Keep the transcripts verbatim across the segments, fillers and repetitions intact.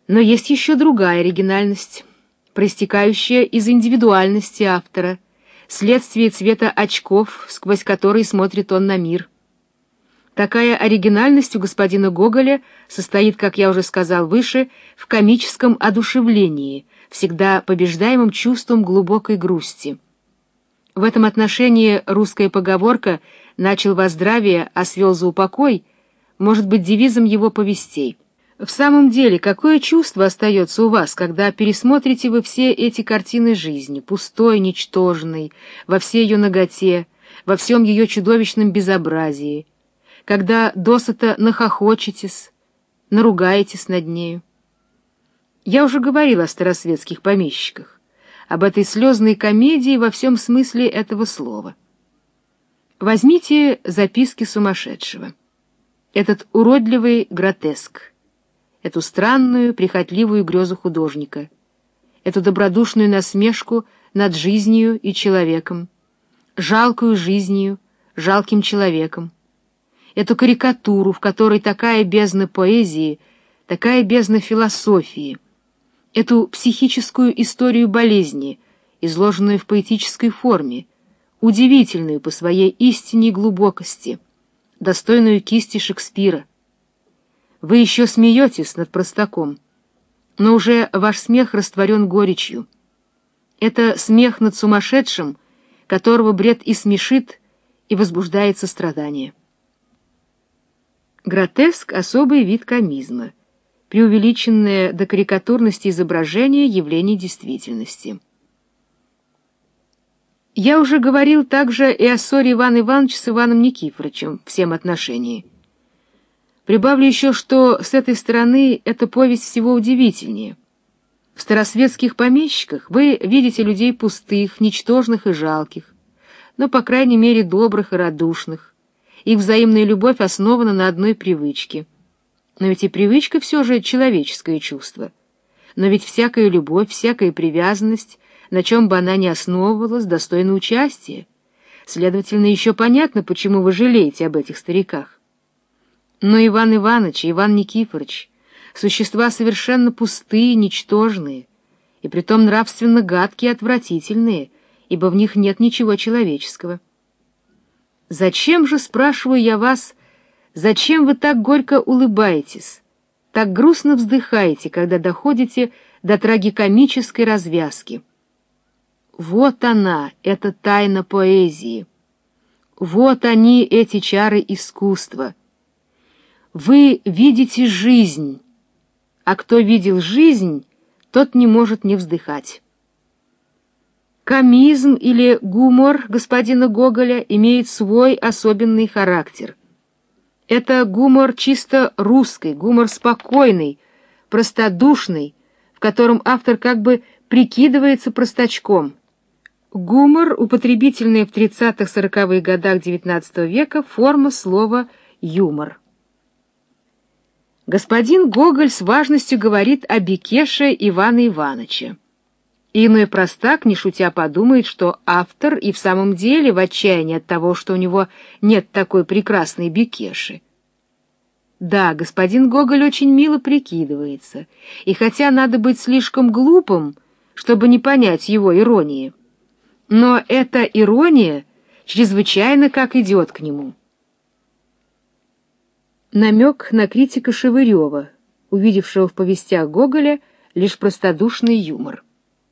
Но есть еще другая оригинальность, проистекающая из индивидуальности автора, следствие цвета очков, сквозь которые смотрит он на мир. Такая оригинальность у господина Гоголя состоит, как я уже сказал выше, в комическом одушевлении, всегда побеждаемом чувством глубокой грусти. В этом отношении русская поговорка «начал во здравие, а свел за упокой» может быть девизом его повестей. В самом деле, какое чувство остается у вас, когда пересмотрите вы все эти картины жизни, пустой, ничтожной, во всей ее наготе, во всем ее чудовищном безобразии, когда досыта нахохочетесь, наругаетесь над нею? Я уже говорил о старосветских помещиках, об этой слезной комедии во всем смысле этого слова. Возьмите записки сумасшедшего, этот уродливый гротеск, эту странную, прихотливую грезу художника, эту добродушную насмешку над жизнью и человеком, жалкую жизнью, жалким человеком, эту карикатуру, в которой такая бездна поэзии, такая бездна философии, эту психическую историю болезни, изложенную в поэтической форме, удивительную по своей истине и глубокости, достойную кисти Шекспира. Вы еще смеетесь над простаком, но уже ваш смех растворен горечью. Это смех над сумасшедшим, которого бред и смешит, и возбуждает сострадание. Гротеск — особый вид комизма, преувеличенное до карикатурности изображение явлений действительности. Я уже говорил также и о ссоре Ивана Ивановича с Иваном Никифоровичем в всем отношении. Прибавлю еще, что с этой стороны эта повесть всего удивительнее. В старосветских помещиках вы видите людей пустых, ничтожных и жалких, но, по крайней мере, добрых и радушных. Их взаимная любовь основана на одной привычке. Но ведь и привычка все же человеческое чувство. Но ведь всякая любовь, всякая привязанность, на чем бы она ни основывалась, достойна участия. Следовательно, еще понятно, почему вы жалеете об этих стариках. Но Иван Иванович и Иван Никифорович — существа совершенно пустые, ничтожные, и притом нравственно гадкие и отвратительные, ибо в них нет ничего человеческого. Зачем же, спрашиваю я вас, зачем вы так горько улыбаетесь, так грустно вздыхаете, когда доходите до трагикомической развязки? Вот она, эта тайна поэзии. Вот они, эти чары искусства. Вы видите жизнь, а кто видел жизнь, тот не может не вздыхать. Комизм или гумор господина Гоголя имеет свой особенный характер. Это гумор чисто русский, гумор спокойный, простодушный, в котором автор как бы прикидывается простачком. Гумор, употребительная в тридцатых-сороковых годах девятнадцатого века форма слова «юмор». Господин Гоголь с важностью говорит о Беккеше Ивана Ивановича. И иной простак, не шутя, подумает, что автор и в самом деле в отчаянии от того, что у него нет такой прекрасной Беккеши. Да, господин Гоголь очень мило прикидывается, и хотя надо быть слишком глупым, чтобы не понять его иронии, но эта ирония чрезвычайно как идет к нему. Намек на критика Шевырева, увидевшего в повестях Гоголя лишь простодушный юмор.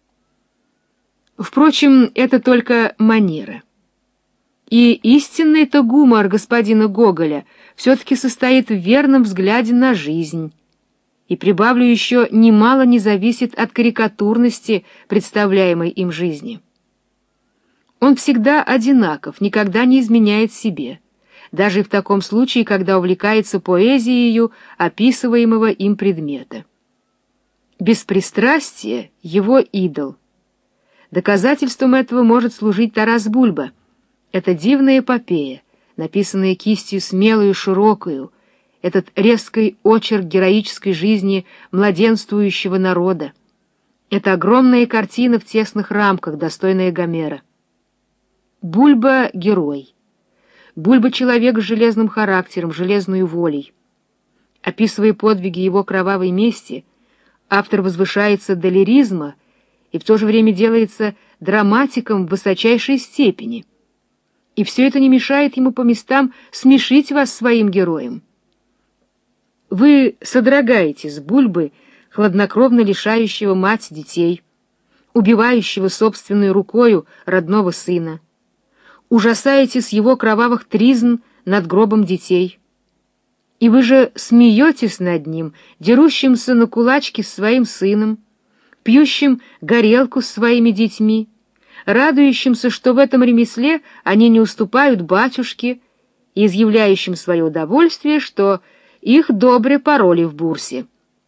Впрочем, это только манера. И истинный-то гумор господина Гоголя все-таки состоит в верном взгляде на жизнь. И, прибавлю еще, немало не зависит от карикатурности представляемой им жизни. Он всегда одинаков, никогда не изменяет себе, даже в таком случае, когда увлекается поэзией описываемого им предмета. Беспристрастие — его идол. Доказательством этого может служить Тарас Бульба. Это дивная эпопея, написанная кистью смелую и широкую, этот резкий очерк героической жизни младенствующего народа. Это огромная картина в тесных рамках, достойная Гомера. Бульба — герой. Бульба — человек с железным характером, железной волей. Описывая подвиги его кровавой мести, Автор возвышается до лиризма и в то же время делается драматиком в высочайшей степени. И все это не мешает ему по местам смешить вас своим героем. Вы содрогаетесь с Бульбы, хладнокровно лишающего мать детей, убивающего собственной рукою родного сына, ужасаетесь его кровавых тризн над гробом детей. И вы же смеетесь над ним, дерущимся на кулачки с своим сыном, пьющим горелку с своими детьми, радующимся, что в этом ремесле они не уступают батюшке, и изъявляющим свое удовольствие, что их добре пороли в бурсе.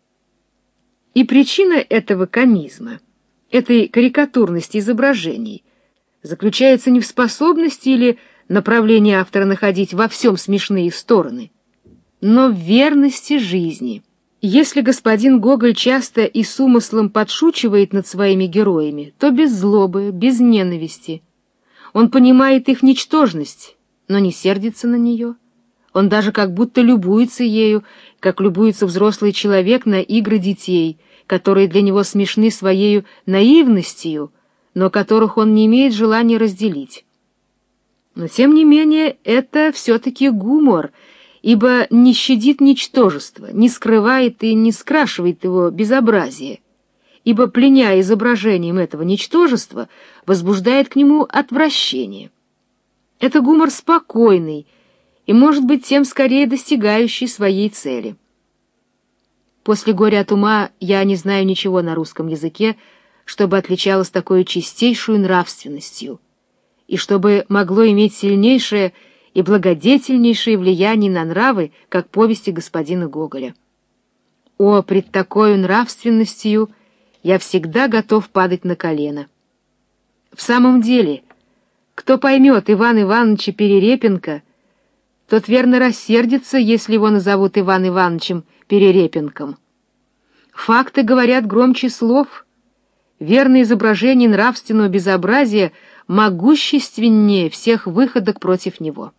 И причина этого комизма, этой карикатурности изображений, заключается не в способности или направлении автора находить во всем смешные стороны, но в верности жизни. Если господин Гоголь часто и с умыслом подшучивает над своими героями, то без злобы, без ненависти. Он понимает их ничтожность, но не сердится на нее. Он даже как будто любуется ею, как любуется взрослый человек на игры детей, которые для него смешны своею наивностью, но которых он не имеет желания разделить. Но, тем не менее, это все-таки гумор, ибо не щадит ничтожество, не скрывает и не скрашивает его безобразие, ибо, пленяя изображением этого ничтожества, возбуждает к нему отвращение. Это гумор спокойный и, может быть, тем скорее достигающий своей цели. После «Горя от ума» я не знаю ничего на русском языке, чтобы отличалось такой чистейшую нравственностью, и чтобы могло иметь сильнейшее и благодетельнейшее влияние на нравы, как повести господина Гоголя. О, пред такою нравственностью я всегда готов падать на колено. В самом деле, кто поймет Ивана Ивановича Перерепенко, тот верно рассердится, если его назовут Иван Ивановичем Перерепенком. Факты говорят громче слов. Верное изображение нравственного безобразия могущественнее всех выходок против него.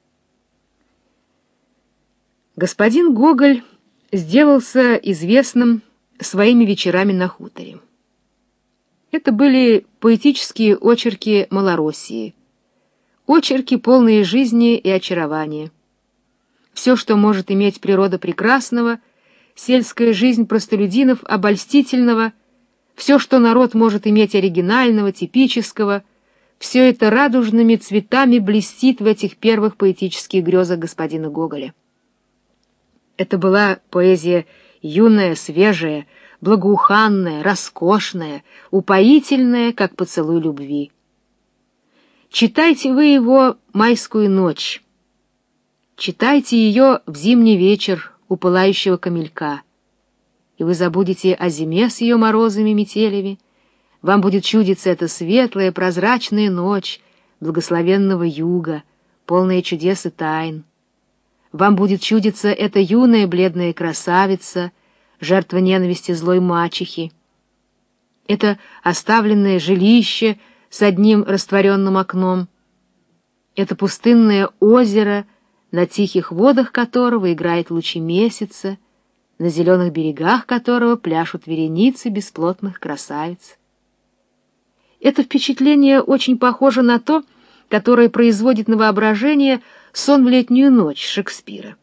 Господин Гоголь сделался известным своими вечерами на хуторе. Это были поэтические очерки Малороссии, очерки, полные жизни и очарования. Все, что может иметь природа прекрасного, сельская жизнь простолюдинов обольстительного, все, что народ может иметь оригинального, типического, все это радужными цветами блестит в этих первых поэтических грезах господина Гоголя. Это была поэзия юная, свежая, благоуханная, роскошная, упоительная, как поцелуй любви. Читайте вы его «Майскую ночь». Читайте ее в зимний вечер у пылающего камелька, и вы забудете о зиме с ее морозами метелями. Вам будет чудиться эта светлая, прозрачная ночь благословенного юга, полная чудес и тайн. Вам будет чудиться эта юная бледная красавица, жертва ненависти злой мачехи. Это оставленное жилище с одним растворенным окном. Это пустынное озеро, на тихих водах которого играет лучи месяца, на зеленых берегах которого пляшут вереницы бесплотных красавиц. Это впечатление очень похоже на то, которое производит на воображение «Сон в летнюю ночь» Шекспира.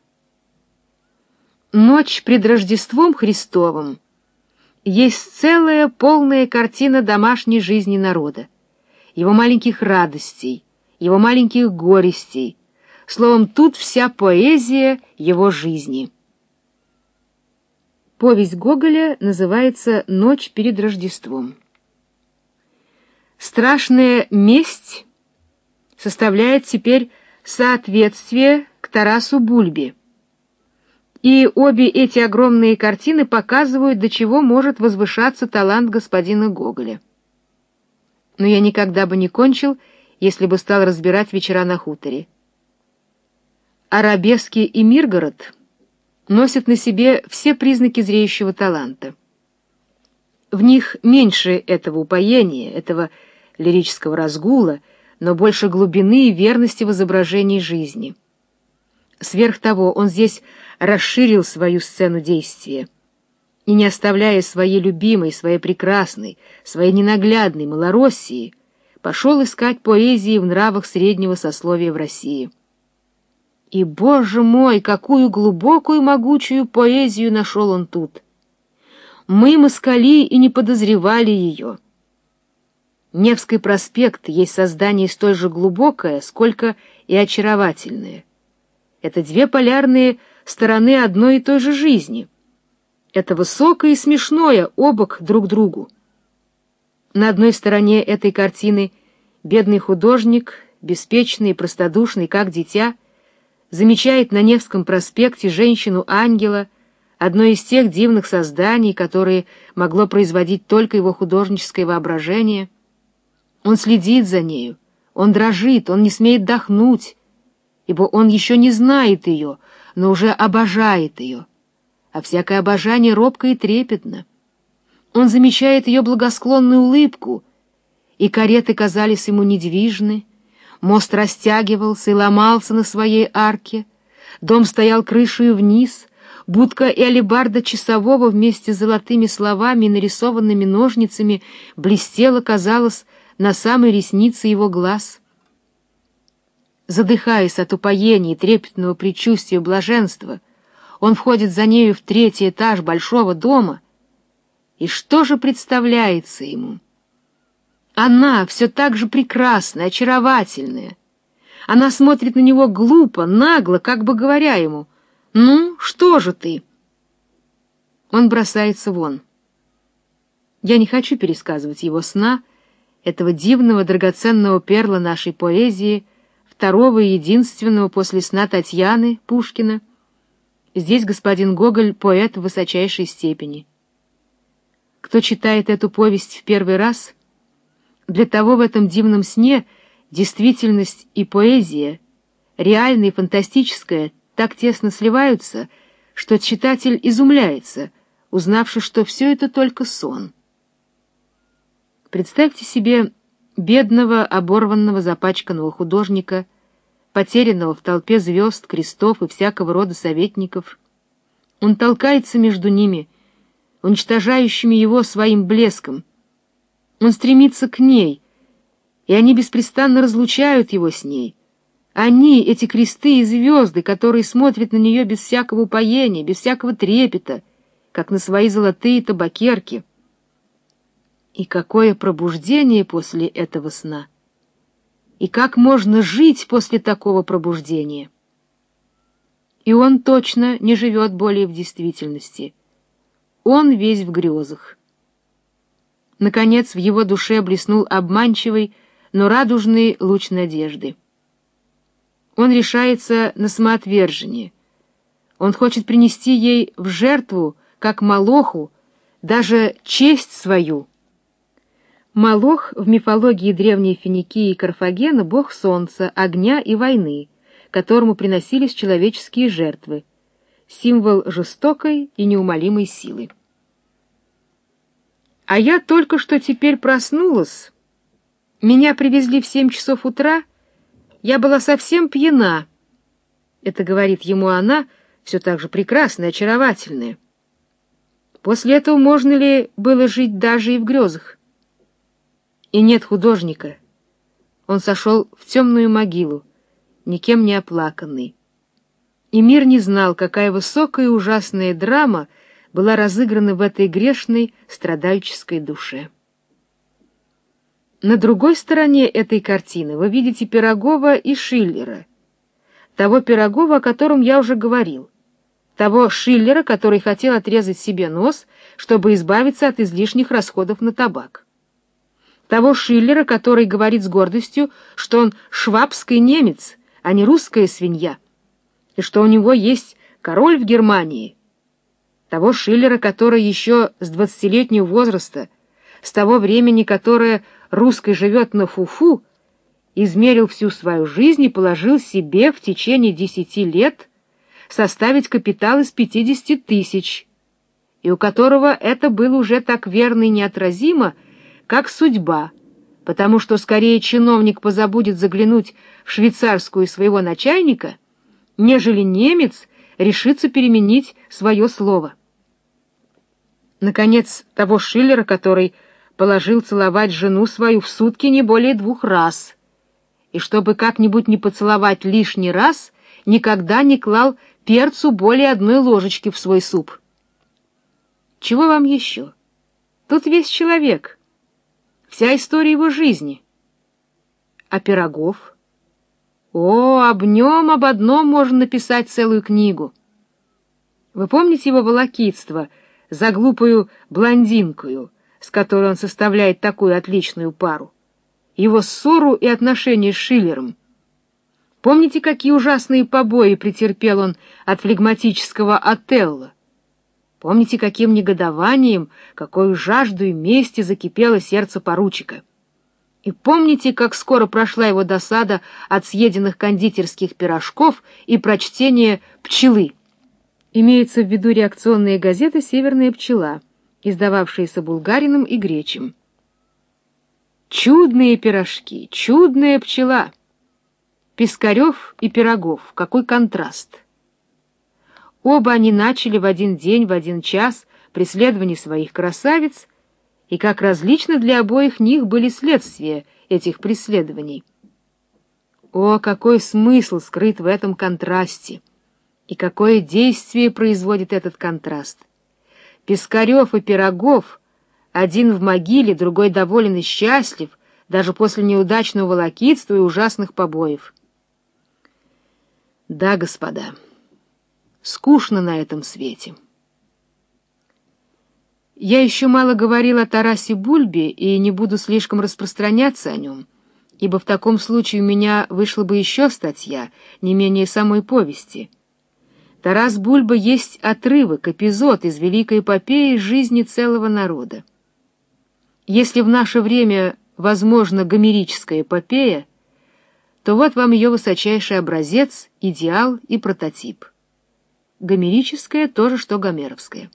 «Ночь пред Рождеством Христовым» есть целая полная картина домашней жизни народа, его маленьких радостей, его маленьких горестей, словом, тут вся поэзия его жизни. Повесть Гоголя называется «Ночь перед Рождеством». Страшная месть составляет теперь соответствие к Тарасу Бульбе. И обе эти огромные картины показывают, до чего может возвышаться талант господина Гоголя. Но я никогда бы не кончил, если бы стал разбирать вечера на хуторе. Арабески и Миргород носят на себе все признаки зреющего таланта. В них меньше этого упоения, этого лирического разгула, но больше глубины и верности в изображении жизни. Сверх того, он здесь расширил свою сцену действия. и, не оставляя своей любимой, своей прекрасной, своей ненаглядной Малороссии, пошел искать поэзии в нравах среднего сословия в России. И, Боже мой, какую глубокую могучую поэзию нашел он тут! Мы, москали, и не подозревали ее. Невский проспект есть создание столь же глубокое, сколько и очаровательное. Это две полярные стороны одной и той же жизни. Это высокое и смешное обок друг другу. На одной стороне этой картины бедный художник, беспечный и простодушный, как дитя, замечает на Невском проспекте женщину-ангела, одно из тех дивных созданий, которые могло производить только его художническое воображение. Он следит за нею, он дрожит, он не смеет дохнуть, ибо он еще не знает ее, но уже обожает ее. А всякое обожание робко и трепетно. Он замечает ее благосклонную улыбку, и кареты казались ему недвижны, мост растягивался и ломался на своей арке, дом стоял крышею вниз, будка и алебарда часового вместе с золотыми словами и нарисованными ножницами блестела, казалось, на самой реснице его глаз. Задыхаясь от упоения и трепетного предчувствия блаженства, он входит за нею в третий этаж большого дома, и что же представляется ему? Она все так же прекрасная, очаровательная. Она смотрит на него глупо, нагло, как бы говоря ему: «Ну, что же ты?» Он бросается вон. Я не хочу пересказывать его сна, этого дивного драгоценного перла нашей поэзии, второго и единственного после сна Татьяны, Пушкина. Здесь господин Гоголь — поэт в высочайшей степени. Кто читает эту повесть в первый раз, для того в этом дивном сне действительность и поэзия, реальное и фантастическое, так тесно сливаются, что читатель изумляется, узнавши, что все это только сон. Представьте себе бедного, оборванного, запачканного художника, потерянного в толпе звезд, крестов и всякого рода советников. Он толкается между ними, уничтожающими его своим блеском. Он стремится к ней, и они беспрестанно разлучают его с ней. Они, эти кресты и звезды, которые смотрят на нее без всякого упоения, без всякого трепета, как на свои золотые табакерки. И какое пробуждение после этого сна! И как можно жить после такого пробуждения? И он точно не живет более в действительности. Он весь в грезах. Наконец в его душе блеснул обманчивый, но радужный луч надежды. Он решается на самоотвержение. Он хочет принести ей в жертву, как Молоху, даже честь свою. Молох в мифологии древней Финикии и Карфагена — бог солнца, огня и войны, которому приносились человеческие жертвы, символ жестокой и неумолимой силы. А я только что теперь проснулась. Меня привезли в семь часов утра. Я была совсем пьяна. Это говорит ему она, все так же прекрасная, очаровательная. После этого можно ли было жить даже и в грезах? И нет художника. Он сошел в темную могилу, никем не оплаканный. И мир не знал, какая высокая и ужасная драма была разыграна в этой грешной, страдальческой душе. На другой стороне этой картины вы видите Пирогова и Шиллера, того Пирогова, о котором я уже говорил, того Шиллера, который хотел отрезать себе нос, чтобы избавиться от излишних расходов на табак, того Шиллера, который говорит с гордостью, что он швабский немец, а не русская свинья, и что у него есть король в Германии, того Шиллера, который еще с двадцатилетнего возраста, с того времени, которое русский живет на фуфу, измерил всю свою жизнь и положил себе в течение десяти лет составить капитал из пятидесяти тысяч, и у которого это было уже так верно и неотразимо, как судьба, потому что скорее чиновник позабудет заглянуть в швейцарскую своего начальника, нежели немец решится переменить свое слово. Наконец, того Шиллера, который положил целовать жену свою в сутки не более двух раз, и чтобы как-нибудь не поцеловать лишний раз, никогда не клал перцу более одной ложечки в свой суп. Чего вам еще? Тут весь человек, вся история его жизни. А Пирогов? О, об нем, об одном можно написать целую книгу. Вы помните его волокитство за глупую блондинкою, с которой он составляет такую отличную пару? Его ссору и отношения с Шиллером? Помните, какие ужасные побои претерпел он от флегматического Отелло? Помните, каким негодованием, какой жаждой мести закипело сердце поручика? И помните, как скоро прошла его досада от съеденных кондитерских пирожков и прочтения «Пчелы»? Имеется в виду реакционная газета «Северная пчела», издававшаяся Булгариным и Гречем. Чудные пирожки, чудная пчела! Пискарев и Пирогов, какой контраст! Оба они начали в один день, в один час преследование своих красавиц, и как различно для обоих них были следствия этих преследований. О, какой смысл скрыт в этом контрасте! И какое действие производит этот контраст! Пискарев и Пирогов, один в могиле, другой доволен и счастлив, даже после неудачного волокитства и ужасных побоев. Да, господа, скучно на этом свете. Я еще мало говорил о Тарасе Бульбе и не буду слишком распространяться о нем, ибо в таком случае у меня вышла бы еще статья, не менее самой повести. Тарас Бульба есть отрывок, эпизод из великой эпопеи жизни целого народа. Если в наше время возможна гомерическая эпопея, то вот вам ее высочайший образец, идеал и прототип. Гомерическая — то же, что гомеровская.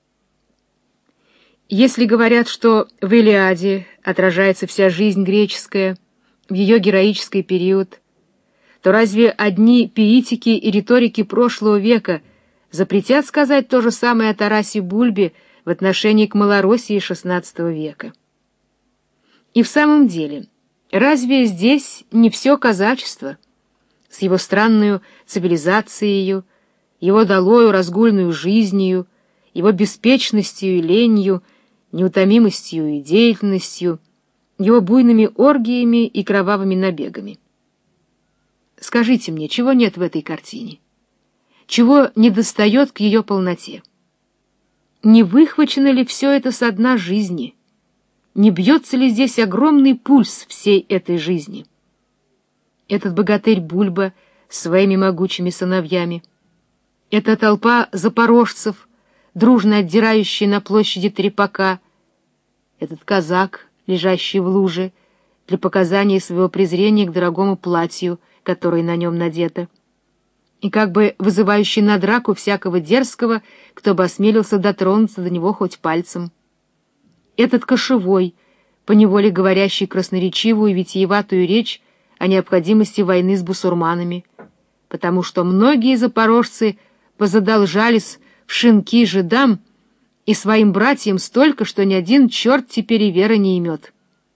Если говорят, что в «Илиаде» отражается вся жизнь греческая, в ее героический период, то разве одни поэтики и риторики прошлого века запретят сказать то же самое о Тарасе Бульбе в отношении к Малороссии шестнадцатого века? И в самом деле, разве здесь не все казачество, с его странную цивилизацией, его долою разгульную жизнью, его беспечностью и ленью, неутомимостью и деятельностью, его буйными оргиями и кровавыми набегами? Скажите мне, чего нет в этой картине? Чего недостает к ее полноте? Не выхвачено ли все это со дна жизни? Не бьется ли здесь огромный пульс всей этой жизни? Этот богатырь Бульба с своими могучими сыновьями, эта толпа запорожцев, дружно отдирающая на площади Трепака, этот казак, лежащий в луже, для показания своего презрения к дорогому платью, которое на нем надето, и как бы вызывающий на драку всякого дерзкого, кто бы осмелился дотронуться до него хоть пальцем. Этот кошевой, поневоле говорящий красноречивую и витиеватую речь о необходимости войны с бусурманами, потому что многие запорожцы позадолжались в шинки жидам и своим братьям столько, что ни один черт теперь и веры не имет.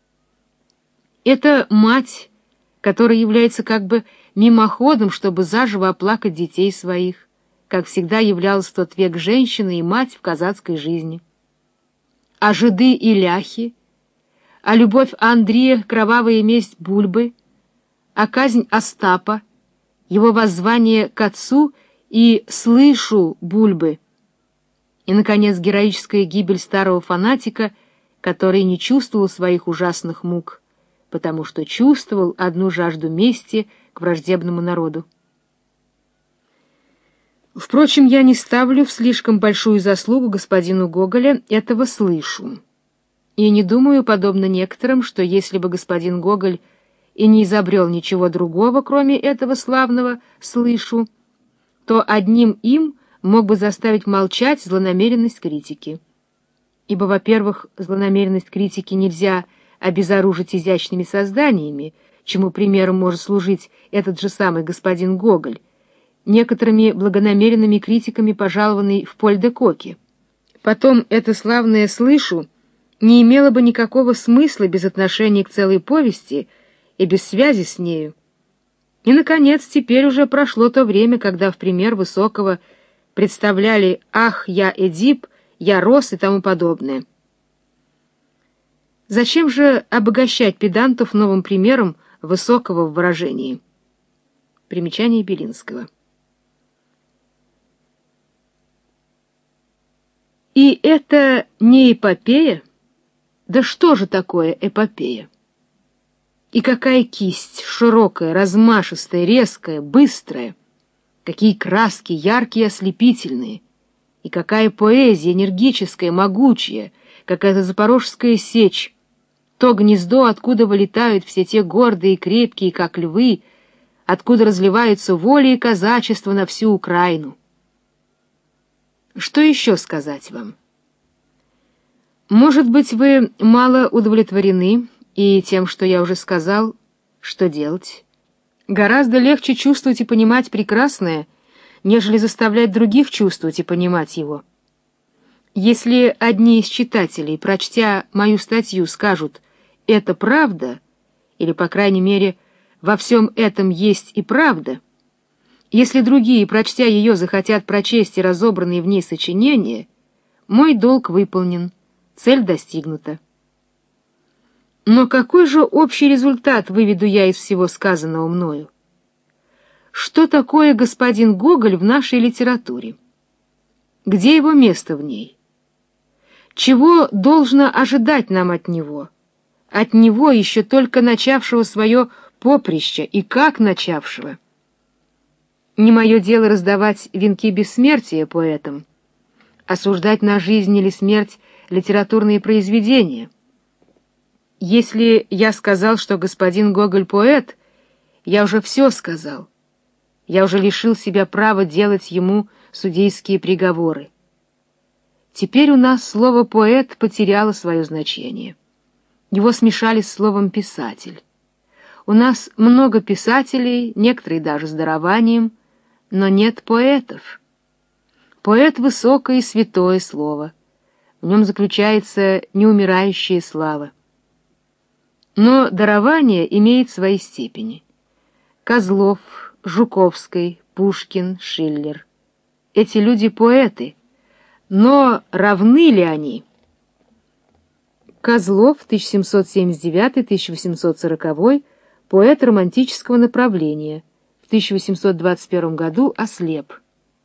Это мать, которая является как бы мимоходом, чтобы заживо оплакать детей своих, как всегда являлась в тот век женщина и мать в казацкой жизни. А жиды и ляхи, а любовь Андрея, кровавая месть Бульбы, а казнь Остапа, его воззвание к отцу и «слышу» Бульбы, и, наконец, героическая гибель старого фанатика, который не чувствовал своих ужасных мук, потому что чувствовал одну жажду мести к враждебному народу. Впрочем, я не ставлю в слишком большую заслугу господину Гоголя этого «слышу». И не думаю, подобно некоторым, что если бы господин Гоголь и не изобрел ничего другого, кроме этого славного «слышу», то одним им мог бы заставить молчать злонамеренность критики. Ибо, во-первых, злонамеренность критики нельзя обезоружить изящными созданиями, чему примером может служить этот же самый господин Гоголь, некоторыми благонамеренными критиками, пожалованный в Поль-де-Коке. потом это славное «слышу» не имело бы никакого смысла без отношения к целой повести и без связи с нею. И, наконец, теперь уже прошло то время, когда в пример Высокого представляли «Ах, я Эдип», «Я рос» и тому подобное. Зачем же обогащать педантов новым примером Высокого в выражении? Примечание Белинского. И это не эпопея? Да что же такое эпопея? И какая кисть, широкая, размашистая, резкая, быстрая, какие краски яркие, ослепительные, и какая поэзия энергическая, могучая, какая-то запорожская сечь, то гнездо, откуда вылетают все те гордые и крепкие, как львы, откуда разливаются воля и казачество на всю Украину. Что еще сказать вам? Может быть, вы мало удовлетворены и тем, что я уже сказал, что делать? Гораздо легче чувствовать и понимать прекрасное, нежели заставлять других чувствовать и понимать его. Если одни из читателей, прочтя мою статью, скажут «это правда», или, по крайней мере, «во всем этом есть и правда», если другие, прочтя ее, захотят прочесть и разобранные в ней сочинения, мой долг выполнен, цель достигнута. Но какой же общий результат выведу я из всего сказанного мною? Что такое господин Гоголь в нашей литературе? Где его место в ней? Чего должно ожидать нам от него? От него, еще только начавшего свое поприще, и как начавшего? Не мое дело раздавать венки бессмертия поэтам, осуждать на жизнь или смерть литературные произведения. Если я сказал, что господин Гоголь поэт, я уже все сказал. Я уже лишил себя права делать ему судейские приговоры. Теперь у нас слово «поэт» потеряло свое значение. Его смешали с словом «писатель». У нас много писателей, некоторые даже с дарованием, но нет поэтов. Поэт — высокое и святое слово. В нем заключается неумирающая слава. Но дарование имеет свои степени. Козлов, Жуковский, Пушкин, Шиллер. Эти люди — поэты. Но равны ли они? Козлов, тысяча семьсот семьдесят девятый — тысяча восемьсот сороковой, поэт романтического направления, в тысяча восемьсот двадцать первом году ослеп.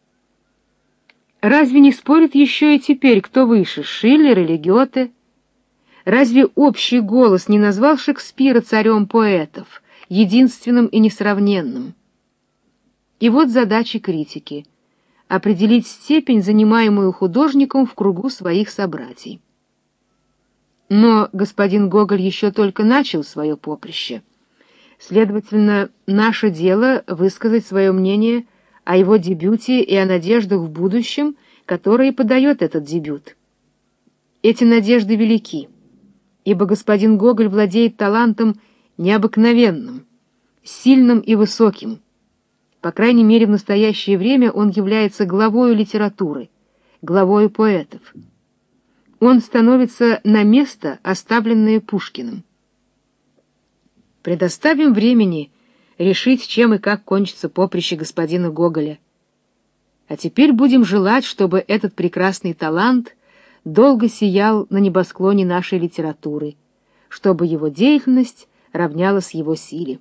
Разве не спорят еще и теперь, кто выше, Шиллер или Гёте? Разве общий голос не назвал Шекспира царем поэтов, единственным и несравненным? И вот задача критики — определить степень, занимаемую художником в кругу своих собратьей. Но господин Гоголь еще только начал свое поприще. Следовательно, наше дело высказать свое мнение о его дебюте и о надеждах в будущем, которые подает этот дебют. Эти надежды велики, ибо господин Гоголь владеет талантом необыкновенным, сильным и высоким. По крайней мере, в настоящее время он является главою литературы, главою поэтов. Он становится на место, оставленное Пушкиным. Предоставим времени решить, чем и как кончится поприще господина Гоголя. А теперь будем желать, чтобы этот прекрасный талант долго сиял на небосклоне нашей литературы, чтобы его деятельность равнялась его силе.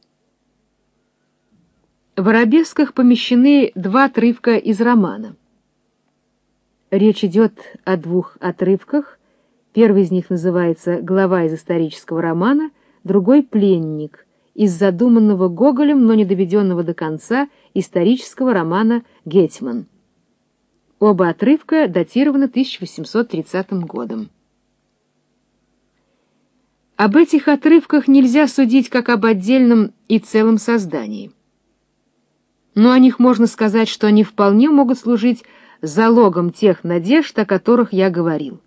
В арабесках помещены два отрывка из романа. Речь идет о двух отрывках. Первый из них называется «Глава из исторического романа», другой — «Пленник» из задуманного Гоголем, но не доведенного до конца исторического романа «Гетьман». Оба отрывка датированы тысяча восемьсот тридцатым годом. Об этих отрывках нельзя судить как об отдельном и целом создании. Но о них можно сказать, что они вполне могут служить залогом тех надежд, о которых я говорил.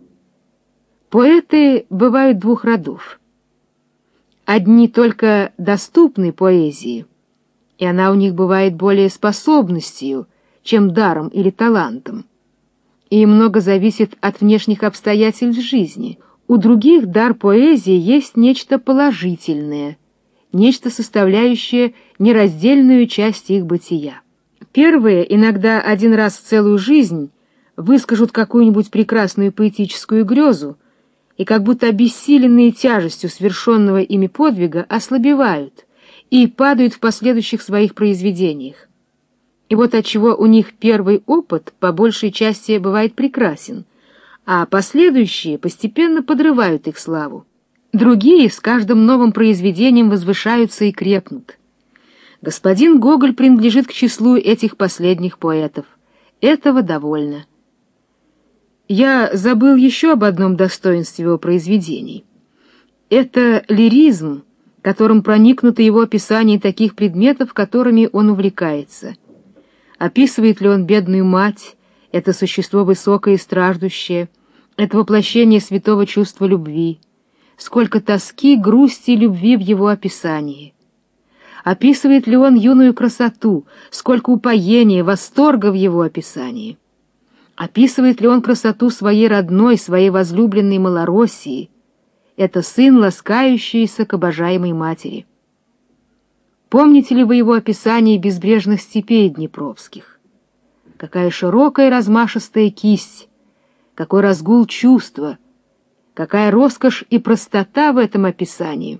Поэты бывают двух родов. Одни только доступны поэзии, и она у них бывает более способностью, чем даром или талантом. и много зависит от внешних обстоятельств жизни. У других дар поэзии есть нечто положительное, нечто, составляющее нераздельную часть их бытия. Первые, иногда один раз в целую жизнь, выскажут какую-нибудь прекрасную поэтическую грезу, и как будто обессиленные тяжестью свершенного ими подвига ослабевают и падают в последующих своих произведениях. И вот отчего у них первый опыт по большей части бывает прекрасен, а последующие постепенно подрывают их славу. Другие с каждым новым произведением возвышаются и крепнут. Господин Гоголь принадлежит к числу этих последних поэтов. Этого довольно. Я забыл еще об одном достоинстве его произведений. Это лиризм, которым проникнуто его описание таких предметов, которыми он увлекается. Описывает ли он бедную мать, это существо высокое и страждущее, это воплощение святого чувства любви? Сколько тоски, грусти и любви в его описании! Описывает ли он юную красоту, сколько упоения, восторга в его описании? Описывает ли он красоту своей родной, своей возлюбленной Малороссии? Это сын, ласкающийся к обожаемой матери. Помните ли вы его описание безбрежных степей днепровских? Какая широкая и размашистая кисть, какой разгул чувства, какая роскошь и простота в этом описании!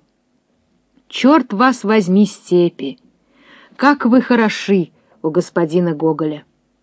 Черт вас возьми, степи! Как вы хороши у господина Гоголя!